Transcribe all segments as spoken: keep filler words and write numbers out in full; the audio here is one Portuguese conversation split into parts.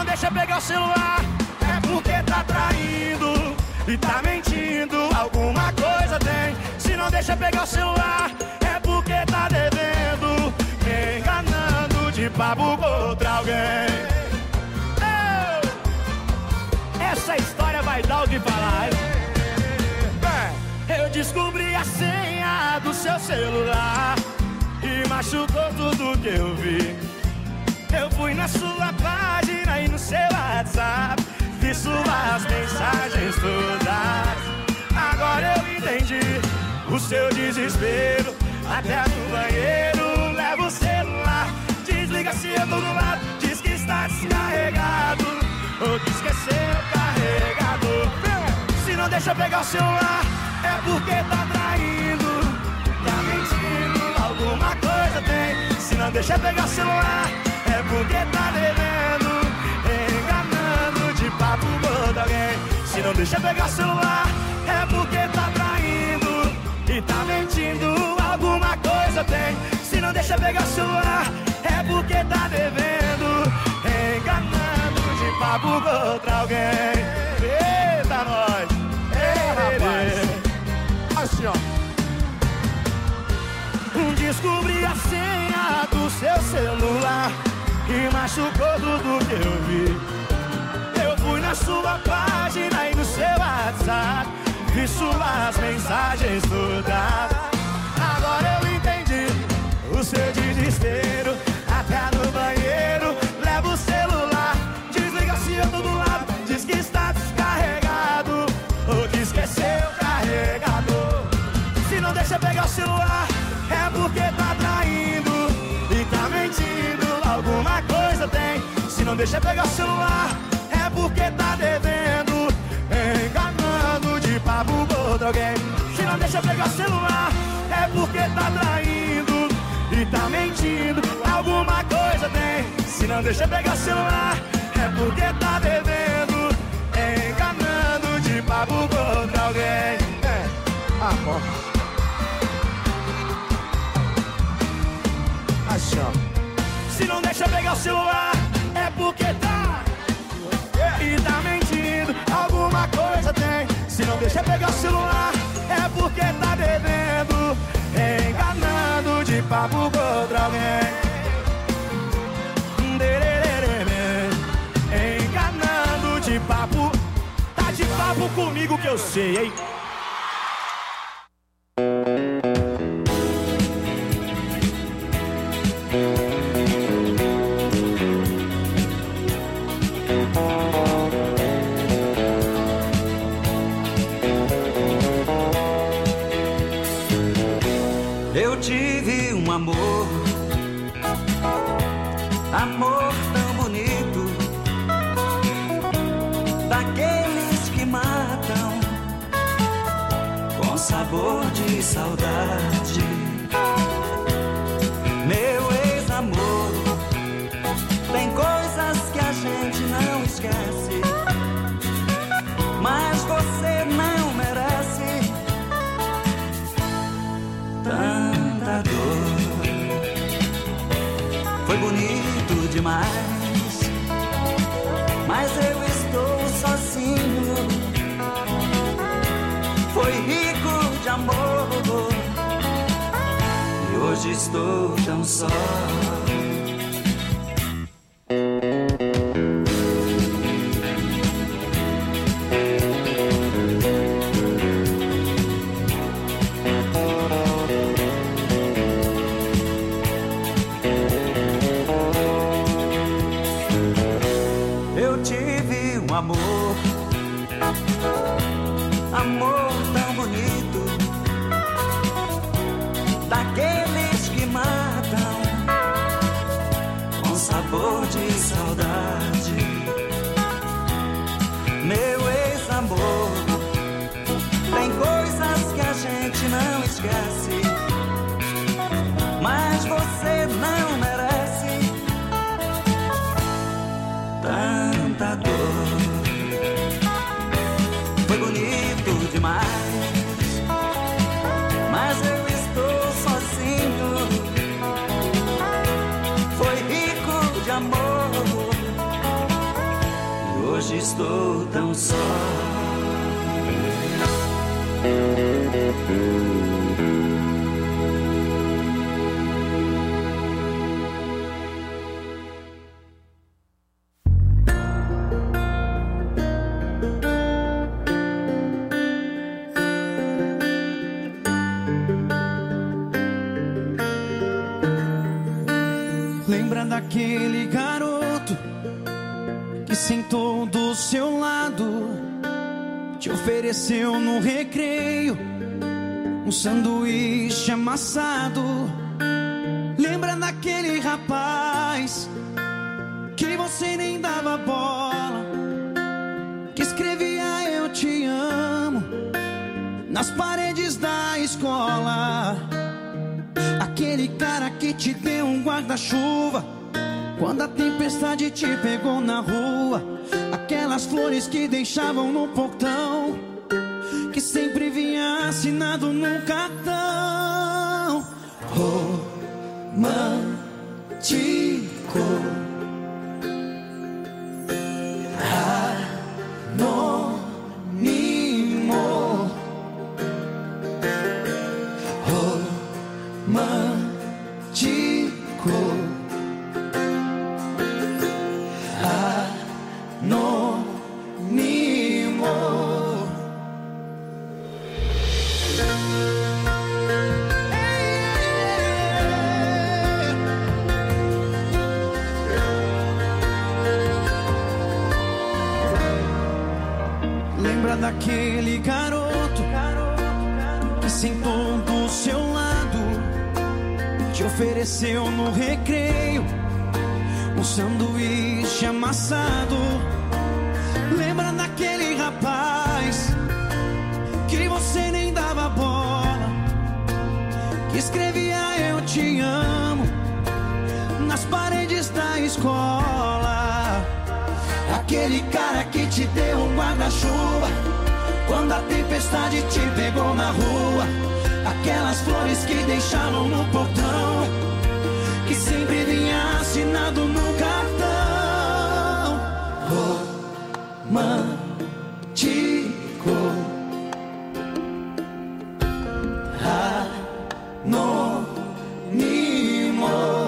não deixa pegar o celular, é porque tá traindo e tá mentindo, alguma coisa tem. Se não deixa pegar o celular, é porque tá devendo, me enganando de papo com outra alguém. Oh! Essa história vai dar o que falar. Eu descobri a senha do seu celular e machucou tudo que eu vi. Eu fui na sua página e no seu WhatsApp, vi suas mensagens todas. Agora eu entendi o seu desespero. Até no banheiro leva o celular, desliga se eu tô do lado, diz que está descarregado ou que esqueceu o carregador. Se não deixa pegar o celular, é porque tá traindo, tá mentindo, alguma coisa tem. Se não deixa pegar o celular, é porque tá devendo, enganando de papo com alguém. Se não deixa pegar o celular, é porque tá traindo e tá mentindo, alguma coisa tem. Se não deixa pegar o celular, é porque tá devendo, enganando de papo com outra alguém. Eita nós, ei, rapaz. Assim, ó. Descobri a senha do seu celular e machucou tudo que eu vi. Eu fui na sua página e no seu WhatsApp, vi suas mensagens todas. Agora eu entendi o seu desespero. Até no banheiro leva o celular, desliga se eu tô do lado, diz que está descarregado ou que esqueceu o carregador. Se não deixa pegar o celular, é porque tá traindo e tá mentindo, alguma coisa tem. Se não deixa pegar o celular, é porque tá devendo, enganando de papo com outro alguém. Se não deixa pegar o celular, é porque tá traindo e tá mentindo, alguma coisa tem. Se não deixa pegar o celular, é porque tá devendo, enganando de papo com outro alguém. É, ah, porra. Se não deixa pegar o celular, é porque tá e tá mentindo, alguma coisa tem. Se não deixa pegar o celular, é porque tá devendo, enganando de papo com outra alguém. Enganando de papo, tá de papo comigo que eu sei, hein? Eu tive um amor, amor tão bonito, daqueles que matam com sabor de saudade. Meu ex-amor, tem coisas que a gente não esquece, mas você não merece tanta dor. Foi bonito demais, mas eu estou sozinho. Foi rico de amor e hoje estou tão só. Amor, amor tão bonito, daqueles que matam com sabor de saudade. Meu ex-amor, tem coisas que a gente não esquece, mas você não merece tanta dor. Foi bonito demais, mas eu estou sozinho. Foi rico de amor estou tão só. Lembra daquele garoto que sentou do seu lado, te ofereceu no recreio um sanduíche amassado? Lembra daquele rapaz que você nem dava bola, que escrevia eu te amo nas paredes da escola? Aquele cara que te deu um guarda-chuva quando a tempestade te pegou na rua. Aquelas flores que deixavam no portão, que sempre vinha assinado num cartão. Romântico, anônimo, romântico, anônimo. Lembra daquele garoto que sentou do seu lado, te ofereceu no recreio um sanduíche amassado? Lembra daquele rapaz que você nem dava bola, que escrevia eu te amo nas paredes da escola? Aquele cara que te deu um guarda-chuva quando a tempestade te pegou na rua. Aquelas flores que deixavam no portão, que sempre vinha assinado no cartão. Romântico, anônimo.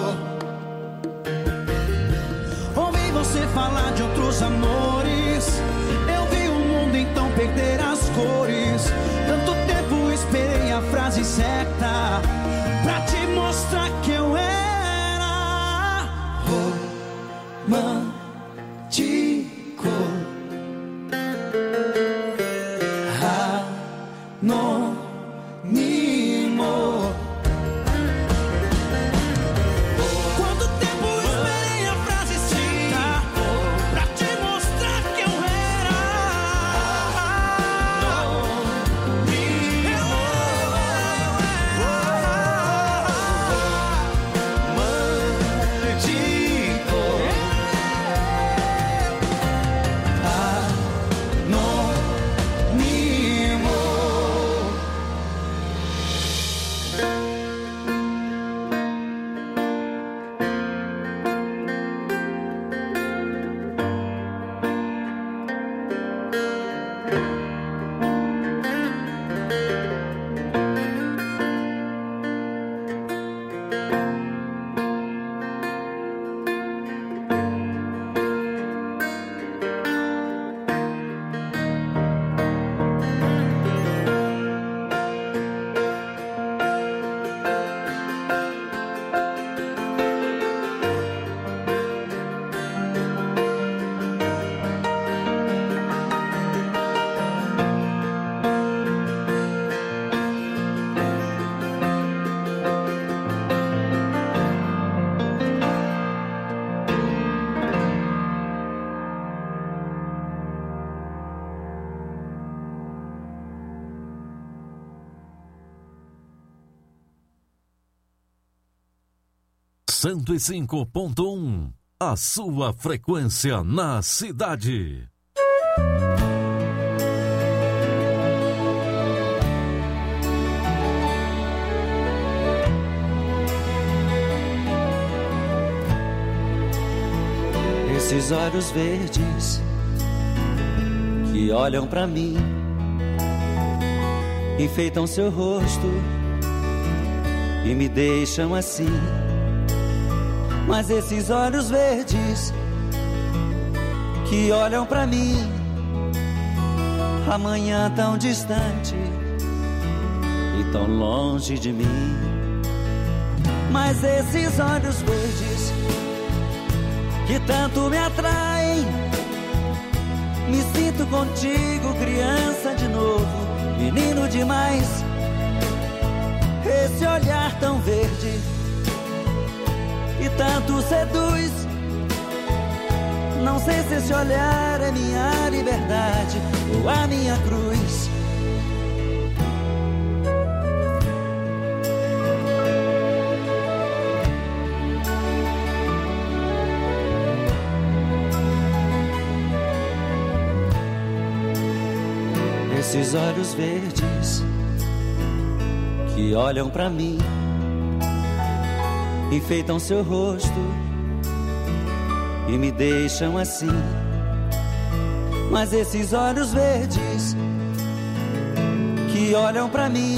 Ouvi você falar de outros amores, eu vi o mundo então perder as cores. Tanto tempo esperei a frase certa pra te mostrar que eu era romântico, anônimo. Quanto tempo esperei a frase certa pra te mostrar que eu era romântico, anônimo. cento e cinco ponto um, a sua frequência na cidade. Esses olhos verdes que olham pra mim, enfeitam seu rosto e me deixam assim. Mas esses olhos verdes que olham pra mim, amanhã tão distante e tão longe de mim. Mas esses olhos verdes que tanto me atraem, me sinto contigo, criança de novo, menino demais. Esse olhar tão verde e tanto seduz, não sei se esse olhar é minha liberdade ou a minha cruz. Esses olhos verdes que olham pra mim, enfeitam seu rosto e me deixam assim. Mas esses olhos verdes que olham pra mim,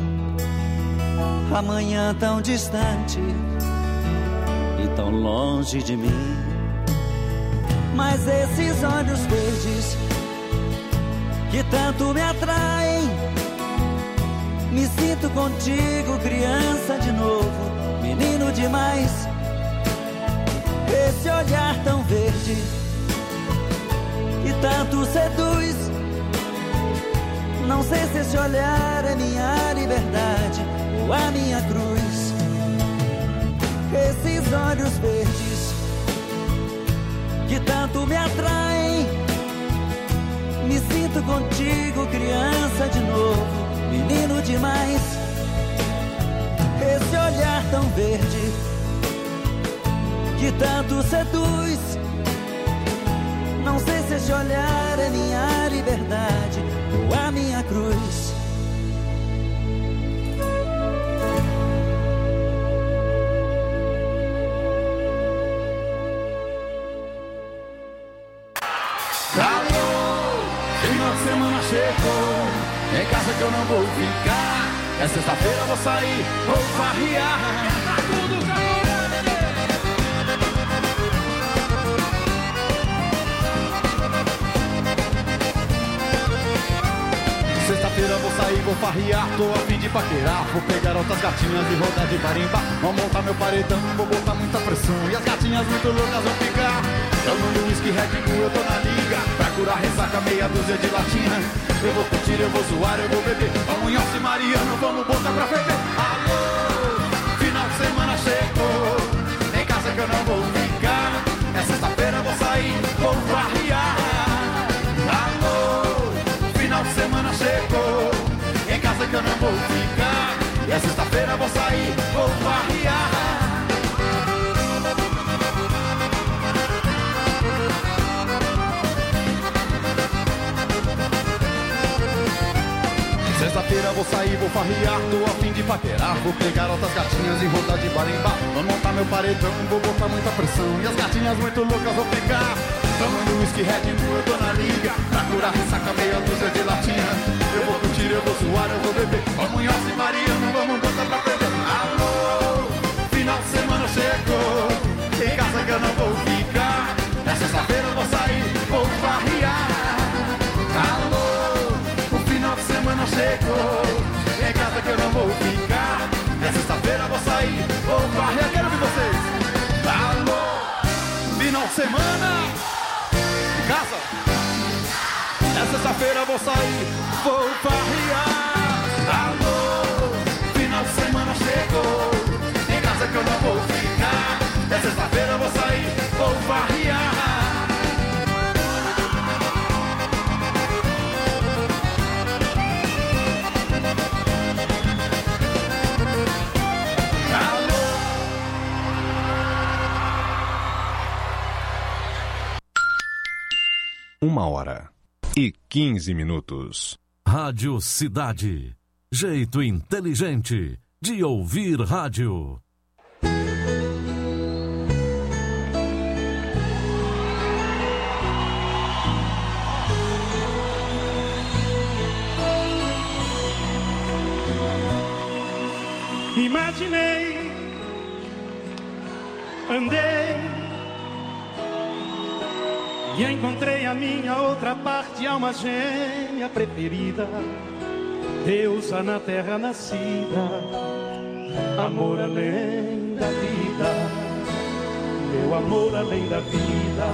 amanhã tão distante e tão longe de mim. Mas esses olhos verdes que tanto me atraem, me sinto contigo, criança de novo, menino demais. Esse olhar tão verde que tanto seduz, não sei se esse olhar é minha liberdade ou a minha cruz. Esses olhos verdes que tanto me atraem, me sinto contigo, criança de novo, menino demais. Esse olhar tão verde que tanto seduz, não sei se esse olhar é minha liberdade ou a minha cruz. Semana chegou, em casa que eu não vou ficar. É sexta-feira, vou sair, vou farrear. Tá tudo Sexta-feira vou sair, vou farrear, tô a fim de paquerar. Vou pegar outras gatinhas e rodar de barimba. Vou montar meu paredão, vou botar muita pressão. E as gatinhas muito loucas vão ficar. Tomando whisky, Red Bull, eu tô na liga. Pra curar ressaca, meia dúzia de latinha. Eu vou curtir, eu vou zoar, eu vou beber. Vamos em Alce Mariano, vamos botar pra ferver. Alô, final de semana chegou, em casa que eu não vou ficar. É sexta-feira, vou sair, vou farrear. Alô, final de semana chegou, em casa que eu não vou ficar. E é sexta-feira, vou sair, vou farrear. Sexta-feira vou sair, vou farrear, tô a fim de paquerar. Vou pegar outras gatinhas e rodar de barimbá. Vou montar meu paredão, vou botar muita pressão. E as gatinhas muito loucas vão ficar. Tomando whisky, Red Bull, eu tô na liga. Pra curar ressaca, meia dúzia de latinha. Eu vou curtir, eu vou zoar, eu vou beber. Vamos em Alce Mariano, vamos botar pra perder. Alô, final de semana chegou, em casa que eu não vou ficar. É sexta-feira eu vou sair, vou farrear. Alô, semana chegou, em casa que eu não vou ficar. É sexta-feira vou sair, vou farrear, quero ver vocês. Alô, final de semana, casa. É sexta-feira vou sair, vou farrear. Alô, final de semana chegou, em casa que eu não vou ficar. É sexta-feira vou sair, vou farrear. Uma hora e quinze minutos. Rádio Cidade. Jeito inteligente de ouvir rádio. imaginei, andei e encontrei a minha outra parte, alma gêmea preferida, deusa na terra nascida, amor além da vida, meu amor além da vida.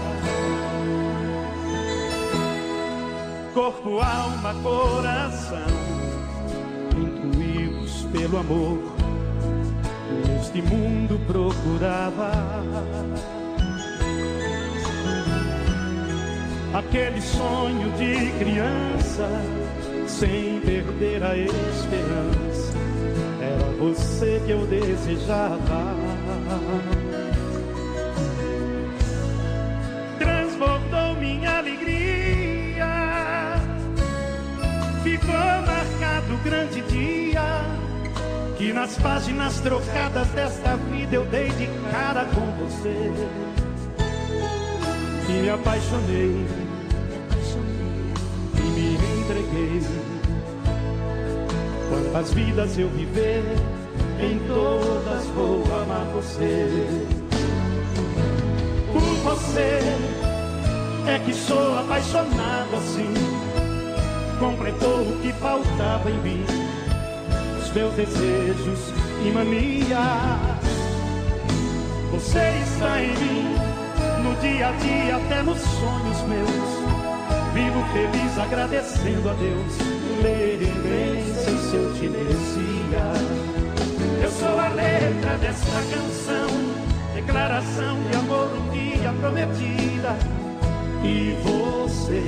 Corpo, alma, coração, intuídos pelo amor, neste mundo procurava aquele sonho de criança, sem perder a esperança. Era você que eu desejava. Transbordou minha alegria, ficou marcado o grande dia que nas páginas trocadas desta vida eu dei de cara com você. E me apaixonei, e me entreguei. Quantas vidas eu viver, em todas vou amar você. Por você é que sou apaixonado assim. Completou o que faltava em mim, os meus desejos e manias. Você está em mim, no dia a dia, até nos sonhos meus. Vivo feliz agradecendo a Deus, nem sei se eu te merecia. Eu sou a letra desta canção, declaração de amor um dia prometida. E você,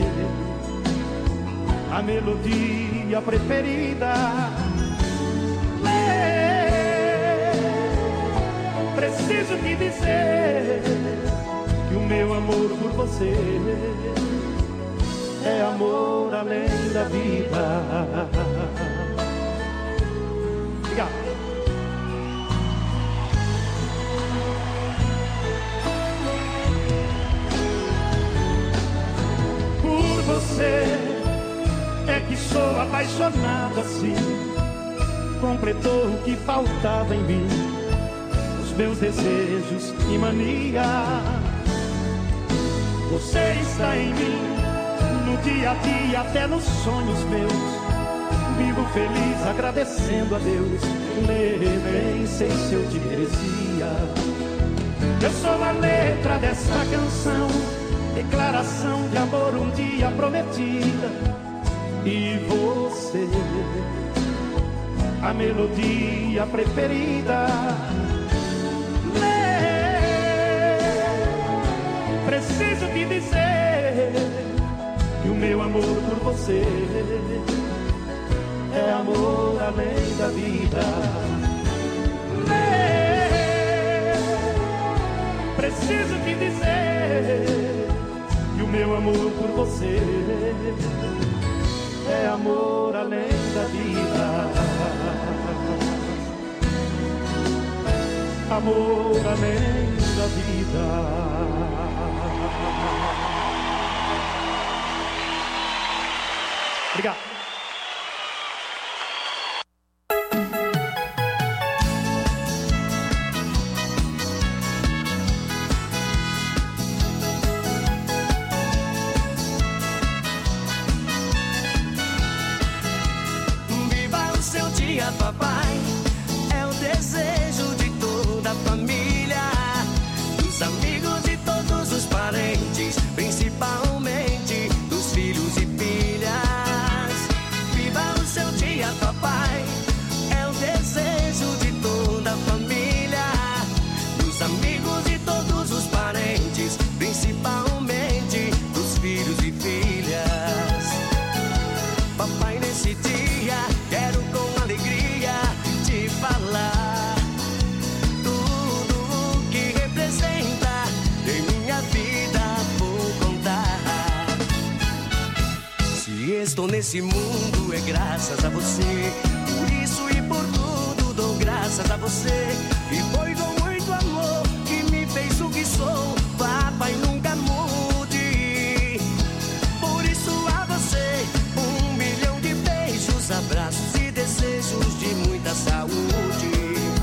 a melodia preferida. Preciso te dizer que o meu amor por você é amor além da vida. Obrigado. Por você é que sou apaixonado assim. Completou o que faltava em mim, os meus desejos e mania. Você está em mim, no dia a dia, até nos sonhos meus. Vivo feliz agradecendo a Deus, nem sei se eu te merecia. Eu sou a letra dessa canção, declaração de amor um dia prometida. E você, a melodia preferida. Preciso te dizer que o meu amor por você é amor além da vida. Preciso te dizer que o meu amor por você é amor além da vida. Amor além da vida. Obrigado. Viva o seu dia, papai. É o desejo de toda a família, dos amigos e todos os parentes, principalmente dos filhos e filhas. Viva o seu dia, papai. É o desejo de toda a família, dos amigos e todos os parentes, principalmente dos filhos e filhas. Papai, nesse dia quero com alegria te falar tudo o que representa em minha vida, vou contar. Se estou nesse mundo é graças a você, por isso e por tudo dou graças a você. E foi com muito amor que me fez o que sou, papai, nunca mude. Por isso a você um milhão de beijos, abraços e desejos de muita saúde.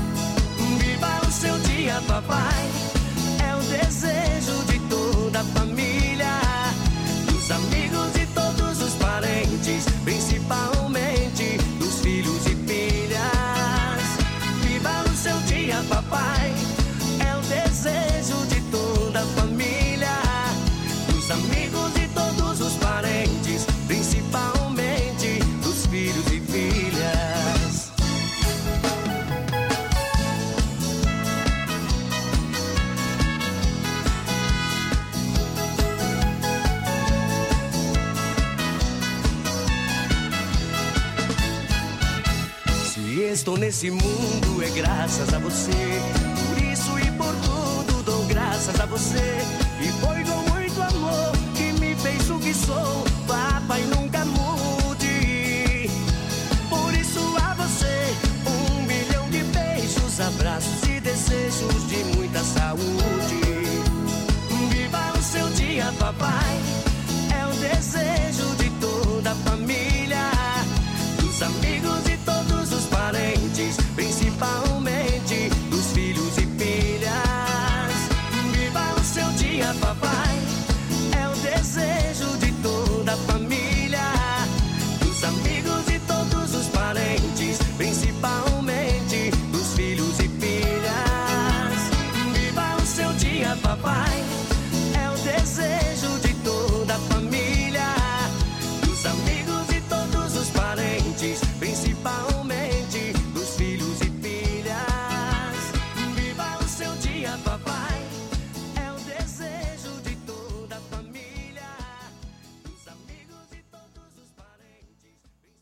estou nesse mundo é graças a você. Por isso e por tudo dou graças a você. E foi com muito amor que me fez o que sou. Papai, nunca mude. Por isso a você um milhão de beijos, abraços e desejos de muita saúde. Viva o seu dia, papai. É o desejo de toda a família, dos amigos e todos os parentes, principalmente dos filhos e filhas. Viva o seu dia, papai. É o desejo de toda a família, dos amigos e todos os parentes, principalmente dos filhos e filhas. Viva o seu dia, papai. É o desejo de toda a família, dos amigos e todos os parentes, principalmente dos filhos e filhas. Viva o seu dia, papai. É o desejo de toda a família, dos amigos e todos os parentes,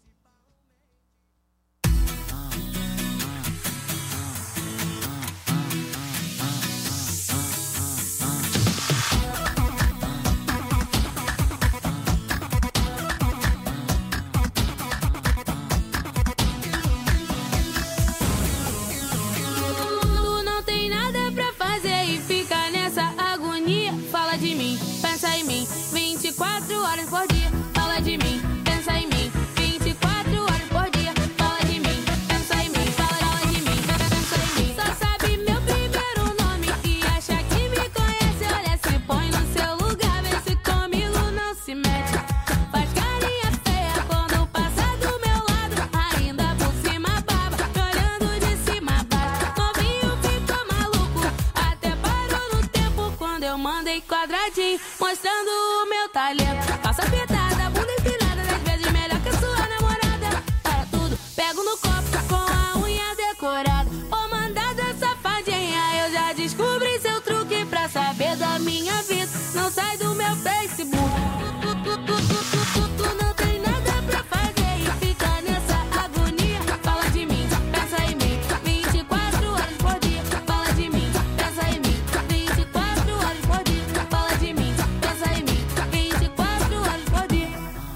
Tu não tem nada pra fazer e fica nessa agonia. Fala de mim, pensa em mim, vinte e quatro horas por dia. Fala de mim, pensa em mim, vinte e quatro horas por dia. Fala de mim, pensa em mim, fala, fala de mim, pensa em mim. Só sabe meu primeiro nome e acha que me conhece. Olha, se põe no seu lugar, vê se comigo não se mete. Faz carinha feia quando passa do meu lado, ainda por cima baba, me olhando de cima a baixo. Novinho ficou maluco, até parou no tempo quando eu mandei quadradinho, mostrando o meu talento. Passa apertada, bunda empinada, dez vezes melhor que a sua namorada. Para tudo, pego no copo com a unha decorada. Ô mandada safadinha, eu já descobri seu truque pra saber da minha vida. Não sai do meu Facebook. Tu, tu, tu, tu, tu, tu, tu não tem nada pra fazer e fica nessa agonia. Fala de mim, pensa em mim, vinte e quatro horas por dia. Fala de mim, pensa em mim, vinte e quatro horas por dia. Fala de mim, pensa em mim, vinte e quatro horas por dia.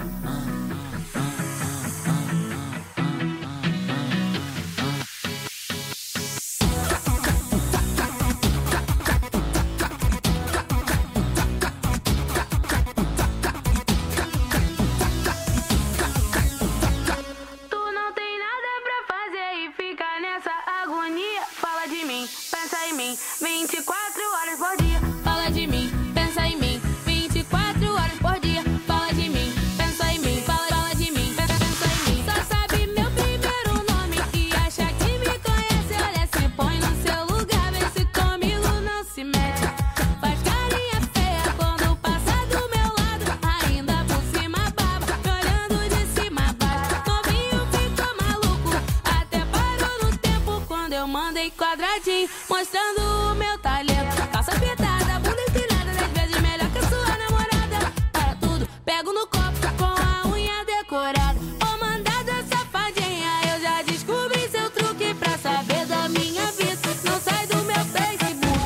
Tu não tem nada pra fazer e fica nessa agonia. Fala de mim, pensa em mim, vinte e quatro horas por dia. Fala de mim, pensa em mim, vinte e quatro horas por dia. Fala de mim, pensa em mim, fala, fala de mim, pensa em mim. Só sabe meu primeiro nome e acha que me conhece. Olha, se põe no seu lugar, vê se comigo não se mete. Faz carinha feia quando passa do meu lado, ainda por cima baba, me olhando de cima a baixo. Novinho ficou maluco, até parou no tempo quando eu mandei quadradinho, mostrando o meu talento. Calça apertada, bunda empinada, dez vezes melhor que a sua namorada. Para tudo, pego no copo com a unha decorada. Ô mandada safadinha, eu já descobri seu truque pra saber da minha vida. Não sai do meu Facebook.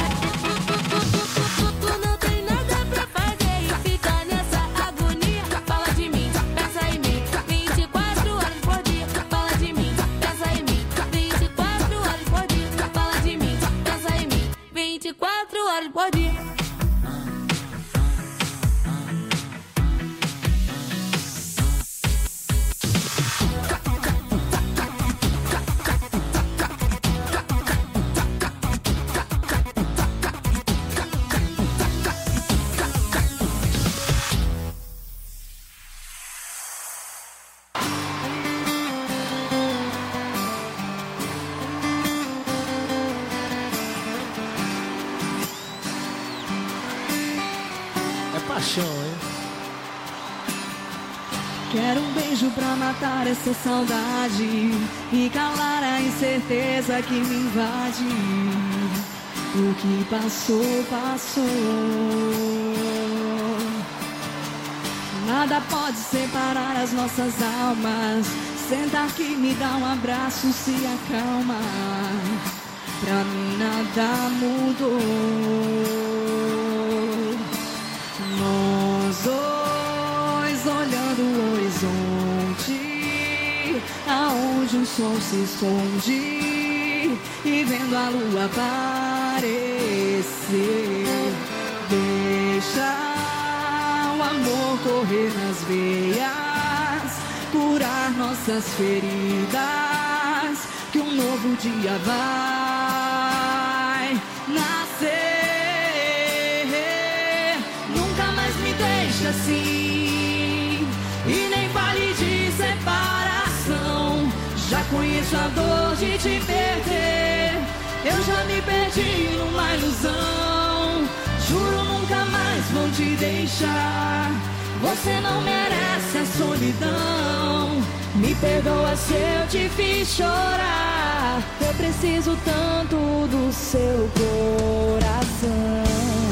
Tu não tem nada pra fazer e fica nessa agonia. Fala de mim, pensa em mim, vinte e quatro horas por dia. Fala de mim, pensa em mim, vinte e quatro horas por dia. Fala de mim, pensa em mim, vinte e quatro horas por dia. É paixão, hein? Quero um beijo pra matar essa saudade e calar a incerteza que me invade. O que passou, passou. Nada pode separar as nossas almas. Sentar aqui, me dá um abraço, se acalma. Pra mim nada mudou. Nós dois olhando o horizonte, aonde o sol se esconde, e vendo a lua aparecer. Deixa o amor correr nas veias, curar nossas feridas, que um novo dia vai nascer. Nunca mais me deixe assim, e nem fale de separação. Já conheço a dor de te perder, eu já me perdi numa ilusão. Juro nunca mais vou te deixar, você não merece a solidão. Me perdoa se eu te fiz chorar, eu preciso tanto do seu coração.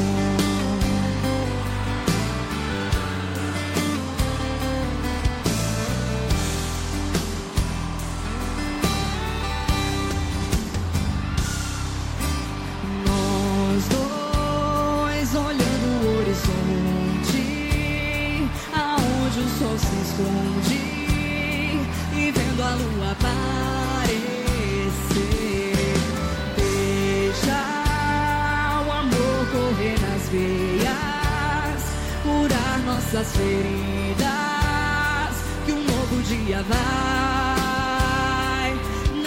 Nós dois olhando o horizonte, aonde o sol se esconde, e vendo a lua aparecer. Deixa o amor correr nas veias, curar nossas feridas, que um novo dia vai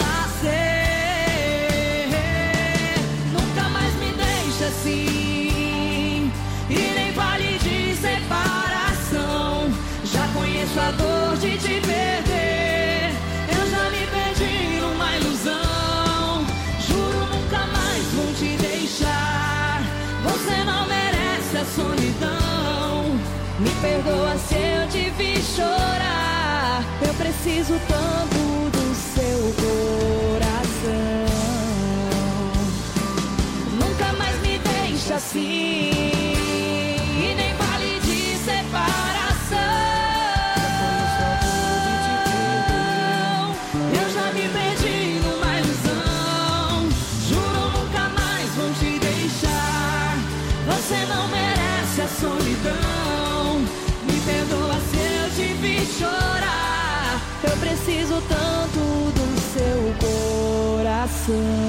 nascer. Nunca mais me deixe assim, e nem fale de separação. Já conheço a dor de te perder, eu já me perdi numa ilusão. Juro nunca mais vou te deixar, você não merece a solidão. Me perdoa se eu te fiz chorar, eu preciso tanto do seu coração. Nunca mais me deixe assim, e nem fale de separação. Você não merece a solidão. Me perdoa se eu te fiz chorar, eu preciso tanto do seu coração.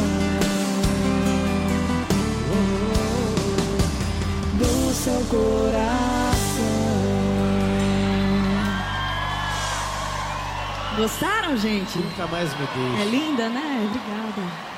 Do seu coração. Gostaram, gente? Nunca mais me deixe. É linda, né? Obrigada.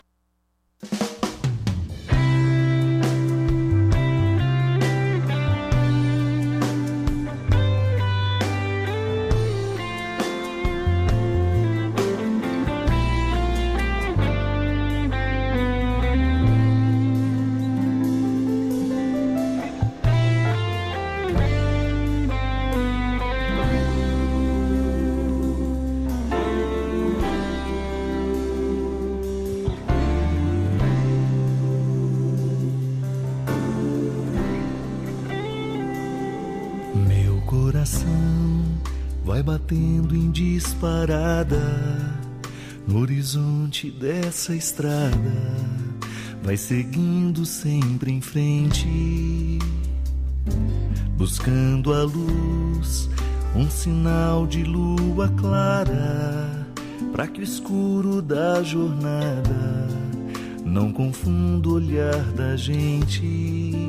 Vai batendo em disparada no horizonte dessa estrada, vai seguindo sempre em frente, buscando a luz, um sinal de lua clara, para que o escuro da jornada não confunda o olhar da gente.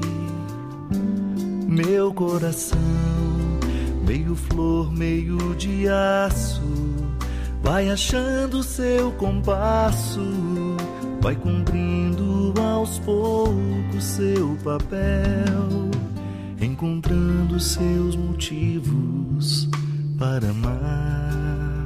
Meu coração, meio flor, meio de aço, vai achando seu compasso, vai cumprindo aos poucos seu papel, encontrando seus motivos para amar,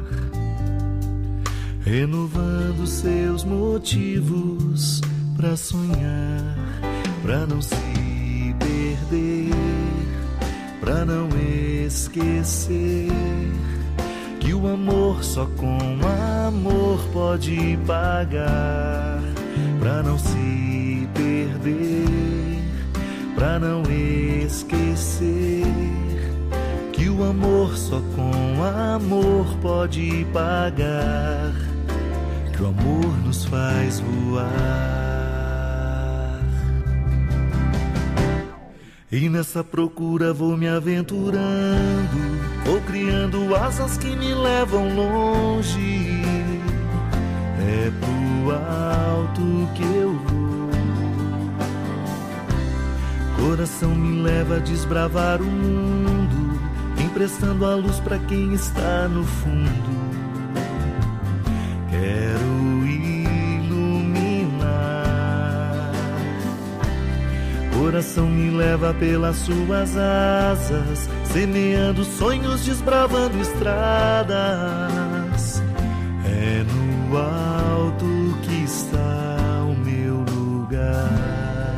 renovando seus motivos para sonhar, para não se perder, pra não esquecer que o amor só com amor pode pagar. Pra não se perder, pra não esquecer que o o amor só com amor pode pagar, que o amor nos faz voar. E nessa procura vou me aventurando, vou criando asas que me levam longe. É pro alto que eu vou. Coração me leva a desbravar o mundo, emprestando a luz pra quem está no fundo. Quero iluminar. Coração me leva pelas suas asas, semeando sonhos, desbravando estradas. É no alto que está o meu lugar.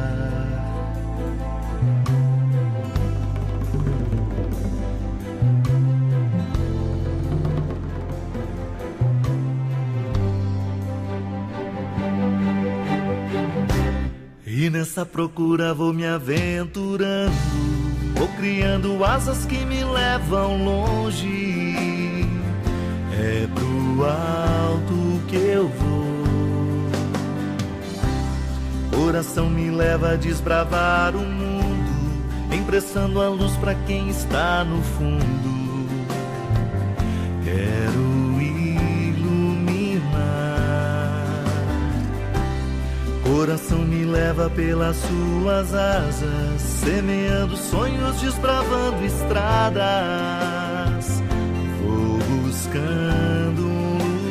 E nessa procura vou me aventurando, vou criando asas que me levam longe. É pro alto que eu vou. Coração me leva a desbravar o mundo, emprestando a luz pra quem está no fundo. Quero iluminar. Coração me leva pelas suas asas, semeando sonhos, desbravando estradas. Vou buscando um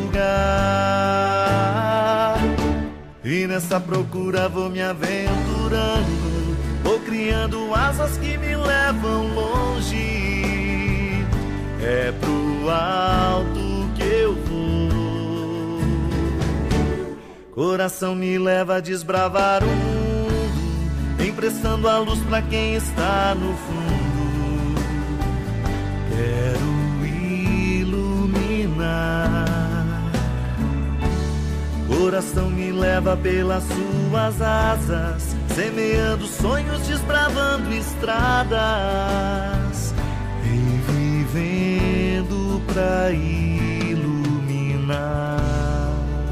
lugar, e nessa procura vou me aventurando, vou criando asas que me levam longe. É pro alto que eu vou. Coração me leva a desbravar o mundo, emprestando a luz pra quem está no fundo. Quero coração me leva pelas suas asas, semeando sonhos, desbravando estradas e vivendo pra iluminar,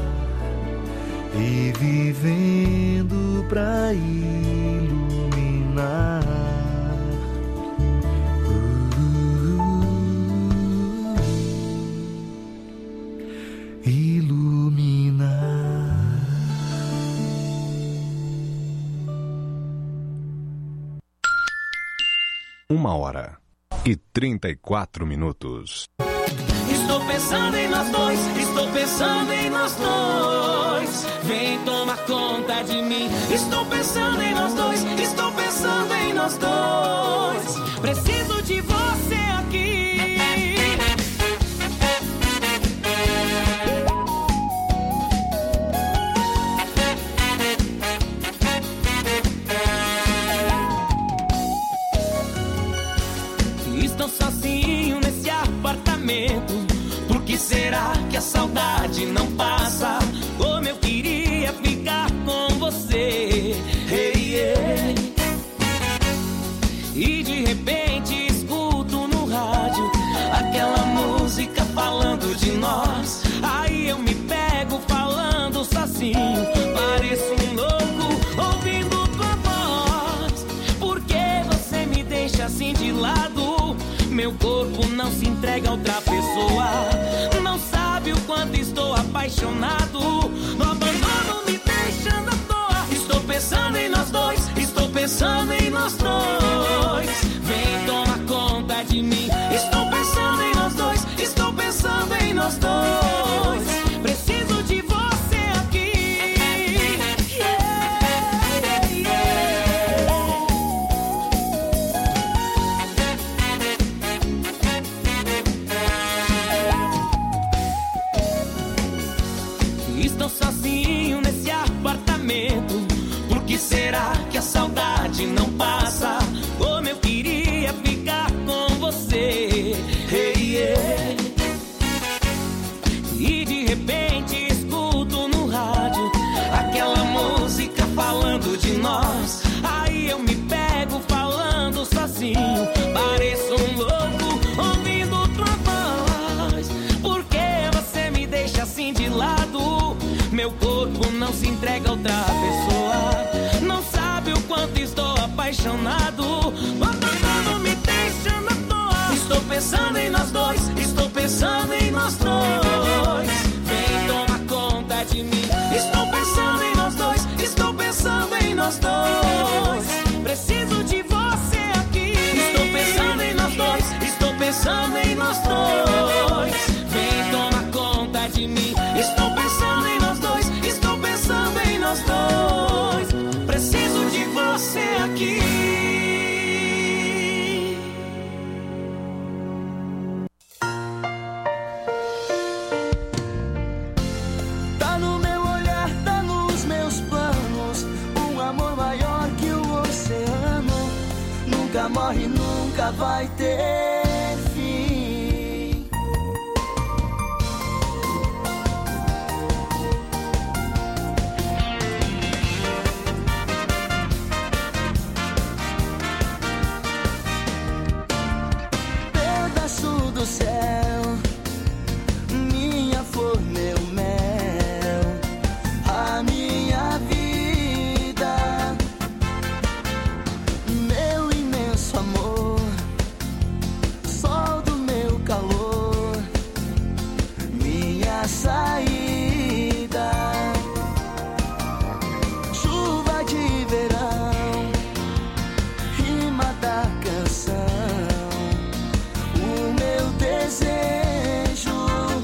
e vivendo pra iluminar. Uma hora e trinta e quatro minutos. Estou pensando em nós dois, estou pensando em nós dois. Vem tomar conta de mim. Estou pensando em nós dois, estou pensando em nós dois. Preciso de você aqui. Estou sozinho nesse apartamento. Por que será que a saudade não passa? Como eu queria ficar com você. Hey, yeah. E de repente escuto no rádio aquela música falando de nós. Aí eu me pego falando sozinho, pareço um louco ouvindo tua voz. Por que você me deixa assim de lado? Meu corpo não se entrega a outra pessoa. Não sabe o quanto estou apaixonado. No abandono me deixando à toa. Estou pensando em nós dois, estou pensando em nós dois. Vem tomar conta de mim. Estou pensando em nós dois, estou pensando em nós dois. Preciso de você aqui. Yeah, yeah, yeah. Estou sozinho nesse apartamento. Por que será que a saudade não passa? Como eu queria ficar com você. Hey, yeah. apaixonado. Quando tudo me deixa na toa, estou pensando em nós dois, estou pensando em nós dois. Vem tomar conta de mim. Estou pensando em nós dois, estou pensando em nós dois. Preciso de você aqui. Estou pensando em nós dois, estou pensando em nós dois. Vem tomar conta de mim. Estou pensando em nós dois, estou pensando em nós dois. Preciso de você aqui. Tá no meu olhar, tá nos meus planos. Um amor maior que o oceano. Nunca morre, nunca vai ter fim. Pedaço do céu, minha flor, meu mel, a minha vida, meu imenso amor, sol do meu calor, minha saída, chuva de verão, rima da canção, o meu desejo,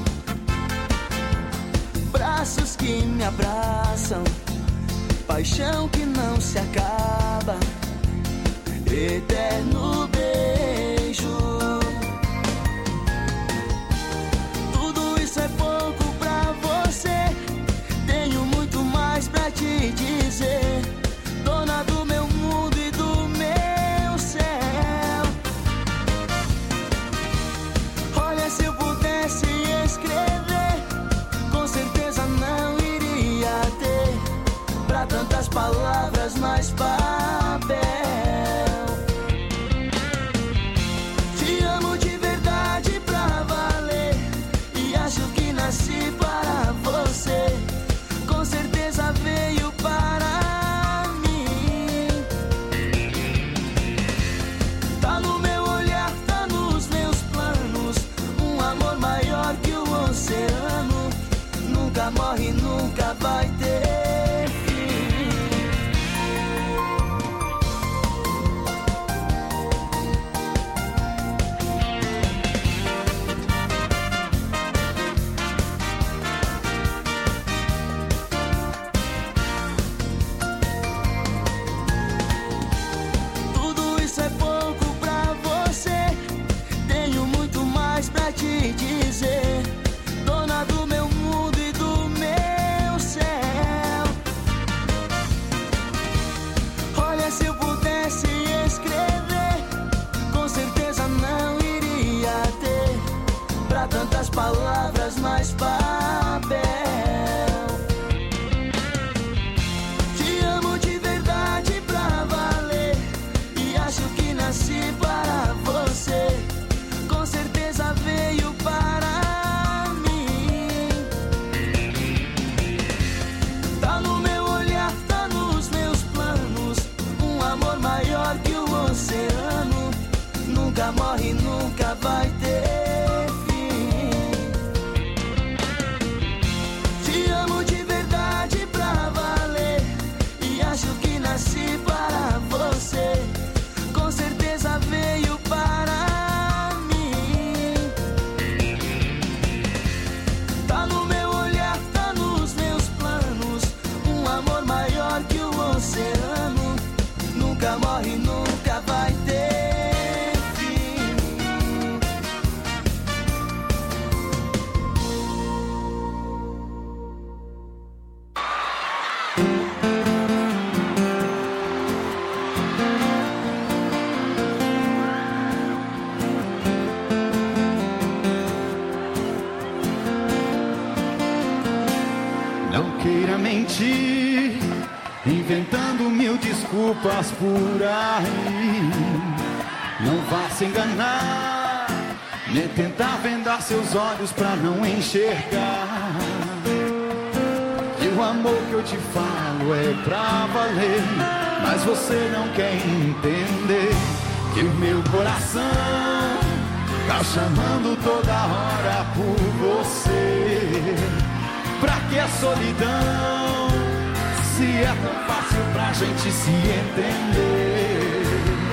braços que me abraçam, paixão que não se acaba, eterno beijo. Tudo isso é pouco pra você, tenho muito mais pra te dizer, dona do meu mundo e do meu céu. Olha, se eu pudesse escrever, com certeza não iria ter pra tantas palavras mais papel. Te amo de verdade pra valer, e acho que nasci para você. Com certeza veio para mim. Tá no meu olhar, tá nos meus planos. Um amor maior que o oceano. Nunca morre, nunca vai ter fim. Tudo isso é pouco pra você, tenho muito mais pra te dizer, dona do meu mundo e do meu céu. Olha, se eu pudesse escrever, com certeza não iria ter pra tantas palavras mais papel. Te amo de verdade pra valer, e acho que nasci para você. Com certeza veio para mim. Tá no meu olhar, tá nos meus planos. Um amor maior que o oceano. Nunca morre, nunca vai ter fim. Te amo de verdade pra valer, e acho que nasci para você. Com certeza veio para mim. Tá no meu olhar, tá nos meus planos. Um amor maior que o oceano. Nunca morre, nunca vai ter fim. Não queira mentir, inventando mil desculpas por aí. Não vá se enganar, nem tentar vendar seus olhos pra não enxergar. E o amor que eu te falo é pra valer, mas você não quer entender que o meu coração tá chamando toda hora por você. Pra que a solidão, se é tão fácil pra gente se entender?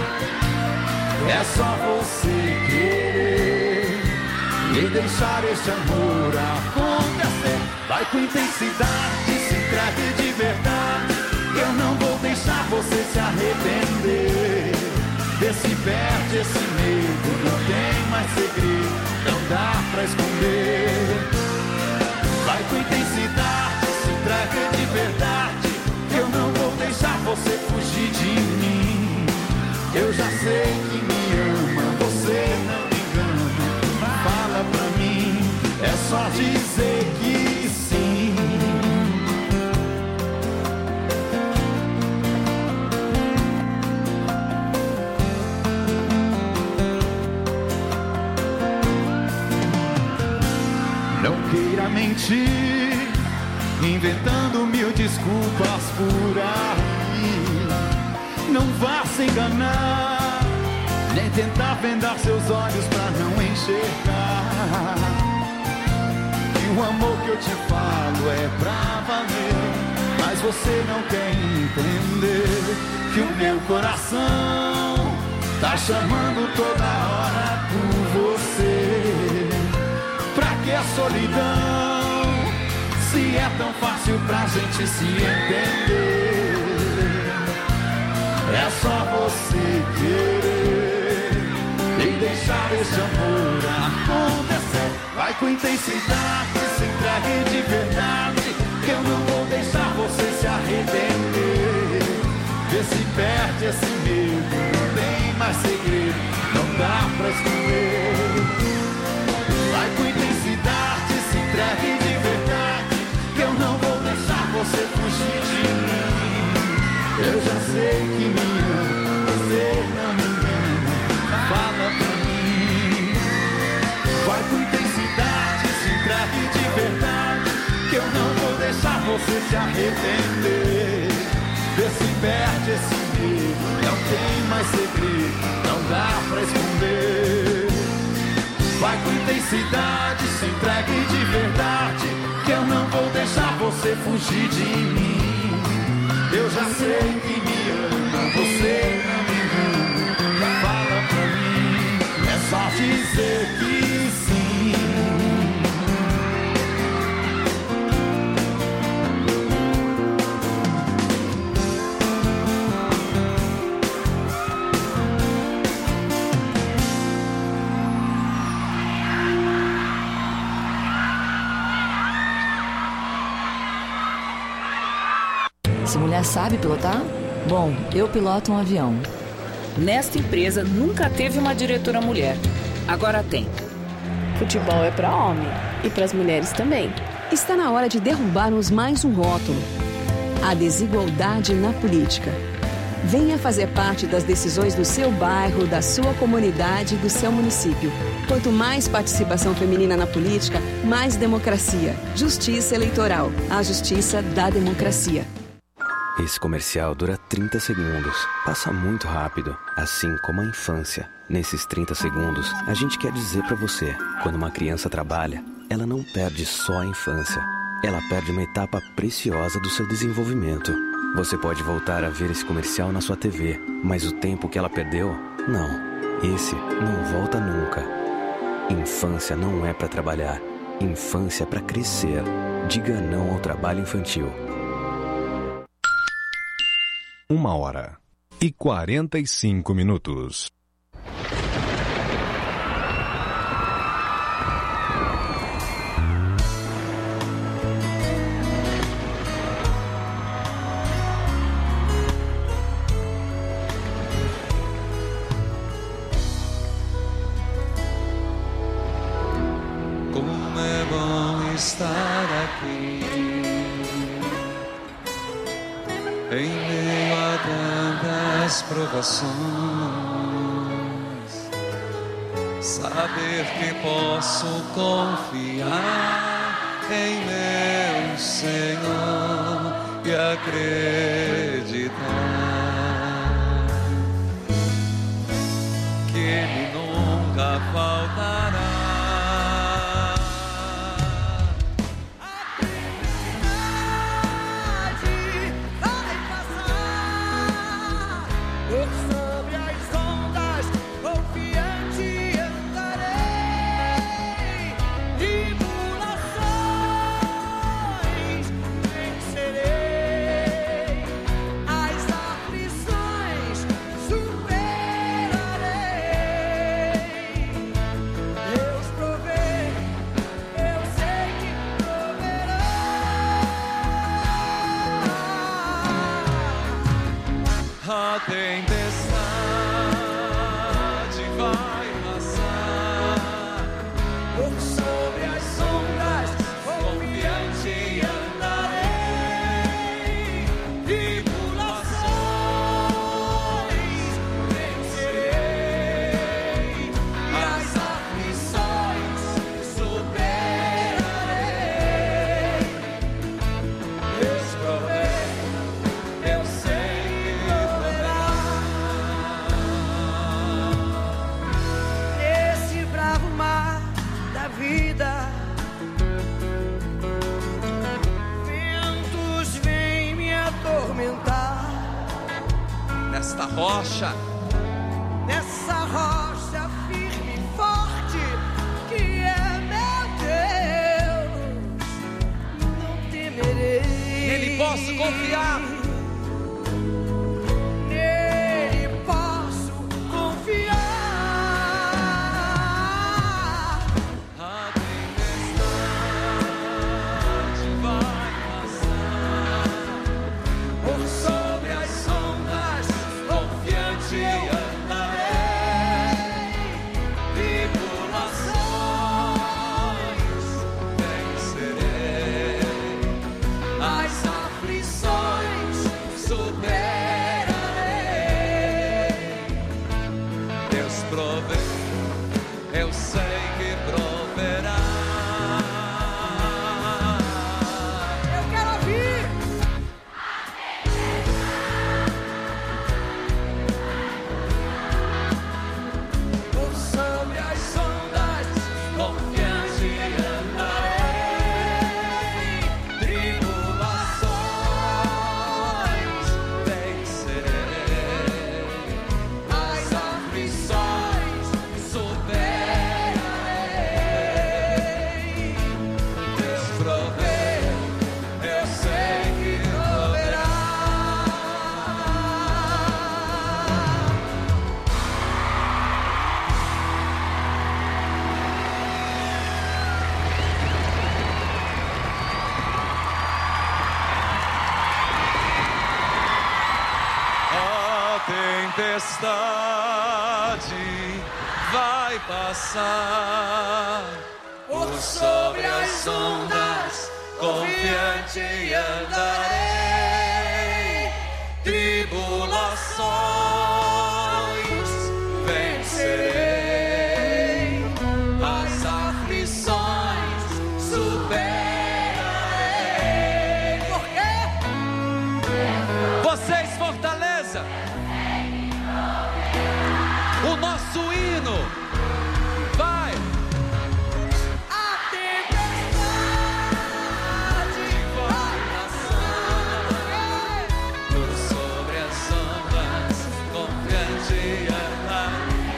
É só você querer e deixar esse amor acontecer. Vai com intensidade, se entregue de verdade, eu não vou deixar você se arrepender. Vê se perde esse medo, não tem mais segredo, não dá pra esconder. Vai com intensidade, se entregue de verdade, eu não vou deixar você fugir de mim. Eu já sei que me ama, você não me engana. Fala pra mim, é só dizer que sim. Não queira mentir, inventando mil desculpas por aí. Não vá se enganar, nem tentar vendar seus olhos pra não enxergar. E o amor que eu te falo é pra valer, mas você não quer entender que o meu coração tá chamando toda hora por você. Pra que a solidão, se é tão fácil pra gente se entender? É só você querer e deixar esse amor acontecer. Vai com intensidade, se entregue de verdade, que eu não vou deixar você se arrepender. Vê se perde esse medo, não tem mais segredo, não dá pra esconder. Vai com intensidade, se entregue de verdade, que eu não vou deixar você fugir de mim. Eu já sei que me ama, você não me engana. Fala pra mim. Vai com intensidade, se entregue de verdade, que eu não vou deixar você se arrepender. Vê se perde esse medo, não tem mais segredo, não dá pra esconder. Vai com intensidade, se entregue de verdade, que eu não vou deixar você fugir de mim. Eu já sei que me ama, você não me engana. Fala pra mim, é só dizer que sim. Essa mulher sabe pilotar? Bom, eu piloto um avião. Nesta empresa nunca teve uma diretora mulher. Agora tem. Futebol é para homem e para as mulheres também. Está na hora de derrubarmos mais um rótulo: a desigualdade na política. Venha fazer parte das decisões do seu bairro, da sua comunidade e do seu município. Quanto mais participação feminina na política, mais democracia. Justiça Eleitoral. A justiça da democracia. Esse comercial dura trinta segundos. Passa muito rápido, assim como a infância. Nesses trinta segundos, a gente quer dizer pra você: quando uma criança trabalha, ela não perde só a infância. Ela perde uma etapa preciosa do seu desenvolvimento. Você pode voltar a ver esse comercial na sua T V, mas o tempo que ela perdeu, não. Esse não volta nunca. Infância não é pra trabalhar. Infância é pra crescer. Diga não ao trabalho infantil. Uma hora e quarenta e cinco minutos. Como é bom estar aqui em meio a tantas provações, saber que posso confiar em meu Senhor e acreditar que Ele nunca faltará. A tempestade vai passar, por sobre as sombras, confiante andarei, tribulações vencerei, as aflições superarei. Deus provê, eu sei. Ventos vêm me atormentar Nesta rocha, nessa rocha firme e forte que é meu Deus, não temerei. nele posso confiar. Nele posso confiar. Eu sei que proverá. Eu quero ouvir. Por sobre as ondas, confiante andarei. Tribulações vencerei. As aflições superarei. Deus provê, eu sei que proverá. A tempestade vai passar, Por sobre as ondas, confiante andarei. Tribulações vencerei. As aflições superarei. Por quê? vocês fortaleza. O nosso hino vai. A tempestade vai passar, Por sobre as ondas, confiante andar.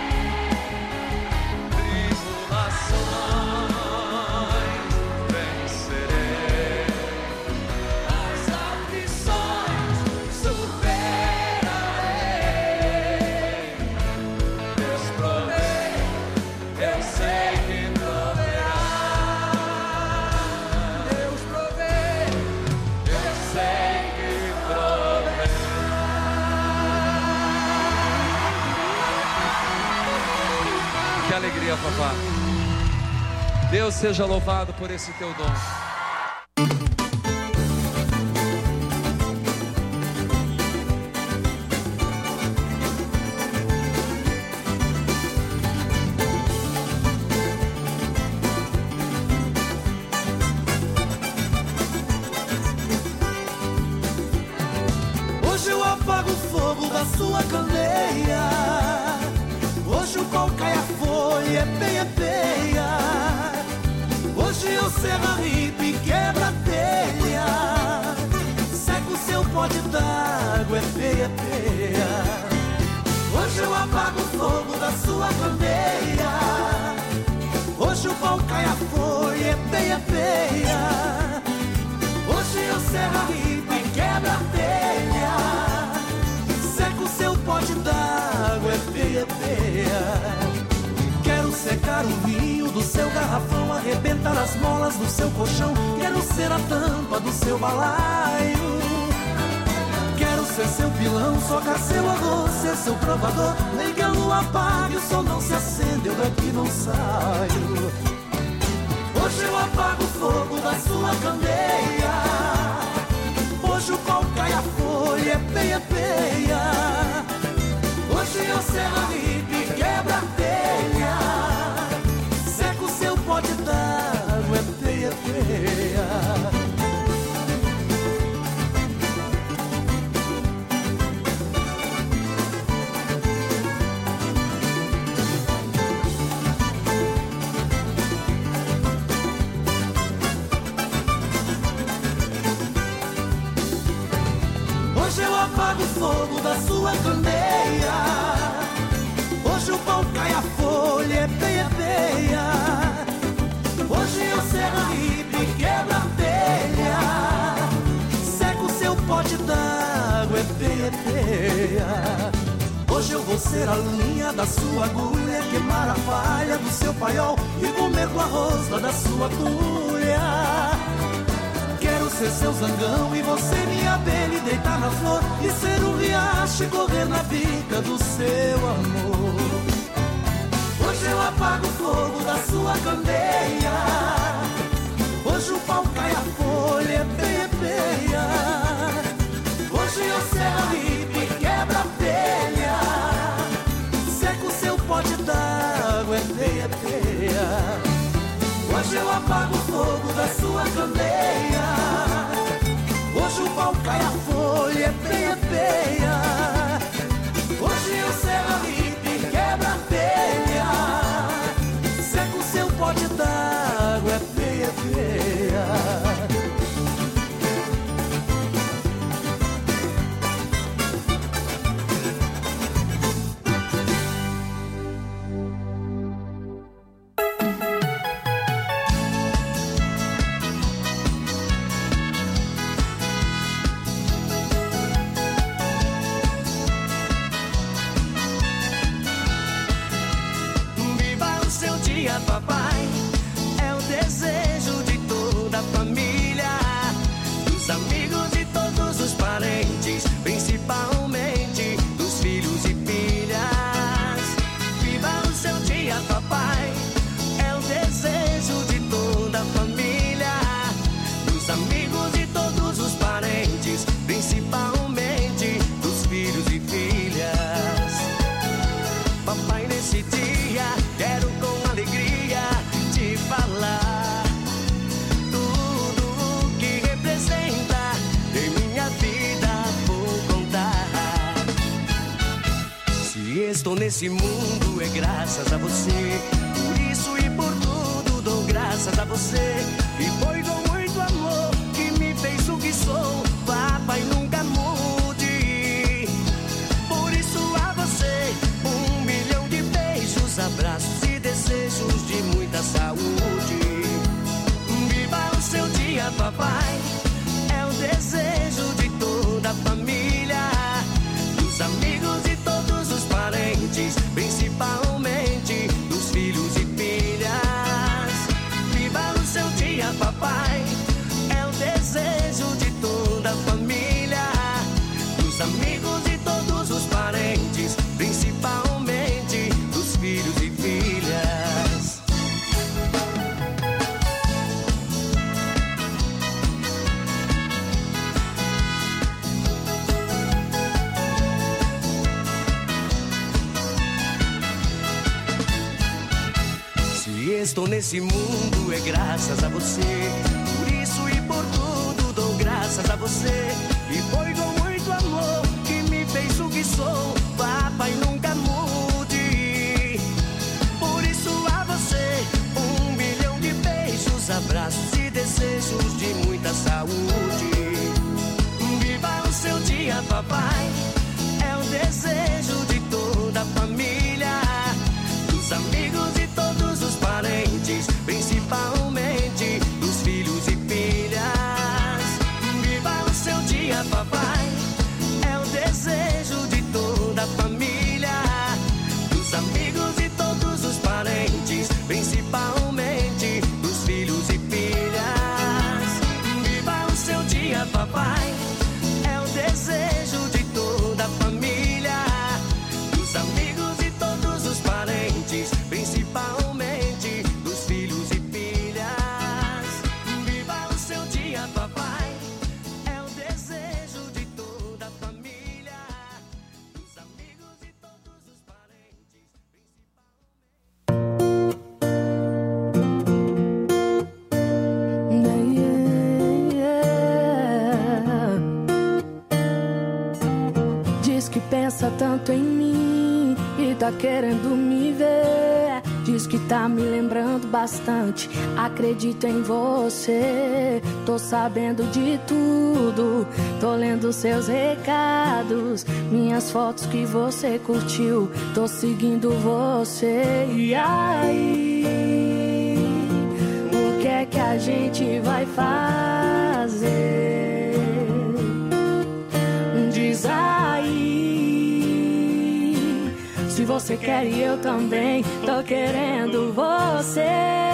Tribulações vencerei. as aflições superarei. Deus provê, Eu sei que proverá. Deus provê. eu sei que proverá. Que alegria, papá. Deus seja louvado por esse teu dom. sua candeia. Hoje o pau cai a folha, é peia, é peia. Hoje o serra ripa e quebra a telha. Seca o seu pote d'água, é peia, é peia. Hoje eu apago o fogo da sua candeia. Hoje o pau cai a folha, é peia, é peia. Hoje eu serra ripa e quebra a telha. Seca o seu pote d'água, é peia, é peia. Quero secar o vinho do seu garrafão, arrebentar as molas do seu colchão. Quero ser a tampa do seu balaio. Quero ser seu pilão, socar seu arroz, ser seu provador. Nem que a lua apague, o sol não se acende, eu daqui não saio. Hoje eu apago o fogo da sua candeia. Hoje o pau cai a folha, é peia, é peia. Hoje eu serro a ripa e quebra a telha. Seca o seu pote d'água, é peia, é peia. Hoje eu apago o fogo da sua candeia. Hoje o pau cai a folha, é peia, é peia. Hoje eu serro a ripa e quebra a telha. Seca o seu pote d'água, é peia, é peia. Hoje eu vou ser a linha da sua agulha, queimar a palha do seu paiol e comer com a rosca da sua cuia. Quero ser seu zangão e você minha abelha e deitar na flor e ser um riacho e correr na bica do seu amor. Hoje eu apago o fogo da sua candeia. Hoje o pau cai a folha, é peia, é peia. Hoje eu serro a ripa e quebra a telha. Seca o seu pote d'água, é peia, é peia. Hoje eu apago o fogo da sua candeia. Hoje o pau cai a folha, é peia, é peia. Hoje eu serro a ripa e quebra a telha. Seca o seu pote d'água, é peia, é peia. Papai, é o desejo de toda a família, dos amigos e todos os parentes, principalmente dos filhos e filhas. Viva o seu dia, papai, é o desejo de toda a família, dos amigos e todos os parentes, principalmente dos filhos e filhas. Papai, nesse dia quero com alegria te falar tudo o que representa em minha vida, vou contar. Se estou nesse mundo é graças a você, por isso e por tudo dou graças a você. E foi com muito amor que me fez o que sou, papai, nunca mude. Por isso a você um milhão de beijos, abraços e desejos de muita saúde. Viva o seu dia, papai, é o desejo de toda a família, dos amigos e todos os parentes, principalmente dos filhos e filhas. Viva o seu dia, papai, é o desejo de toda a família, dos amigos e todos os parentes, principalmente dos filhos e filhas. Se estou nesse mundo é graças a você, por isso e por tudo dou graças a você. E foi com muito amor que me fez o que sou, tá querendo me ver. Diz que tá me lembrando bastante. Acredito em você. Tô sabendo de tudo. Tô lendo seus recados, minhas fotos que você curtiu. Tô seguindo você. E aí, o que é que a gente vai fazer? Diz aí, se você quer e eu também tô querendo você.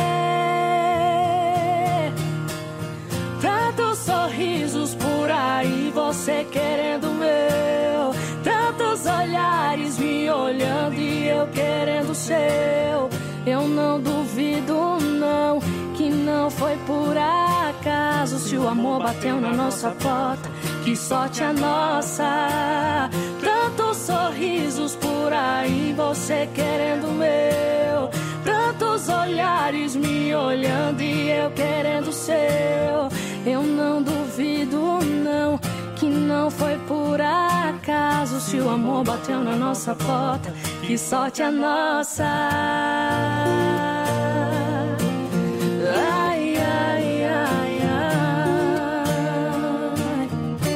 Tantos sorrisos por aí, você querendo o meu. Tantos olhares me olhando e eu querendo o seu. Eu não duvido não, que não foi por acaso. Se o amor bateu na nossa porta, que sorte a nossa. Tantos sorrisos por aí, você querendo o meu. Tantos olhares me olhando e eu querendo o seu. Eu não duvido não, que não foi por acaso. Se o amor bateu na nossa porta, que sorte a nossa. Ai, ai, ai, ai.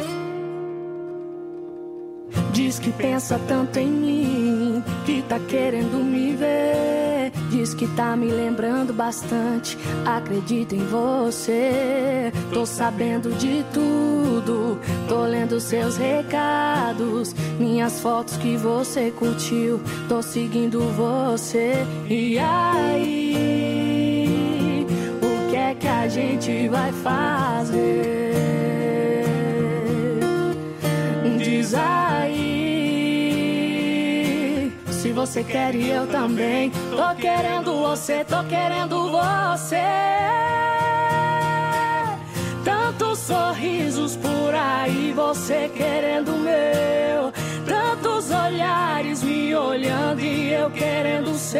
Diz que pensa tanto em mim, que tá querendo me ver. Diz que tá me lembrando bastante. Acredito em você. Tô sabendo de tudo. Tô lendo seus recados, minhas fotos que você curtiu. Tô seguindo você. E aí, o que é que a gente vai fazer? Diz aí, se você quer e eu também. Tô querendo você, tô querendo você. Tantos sorrisos por aí, você querendo o meu. Tantos olhares me olhando e eu querendo o seu.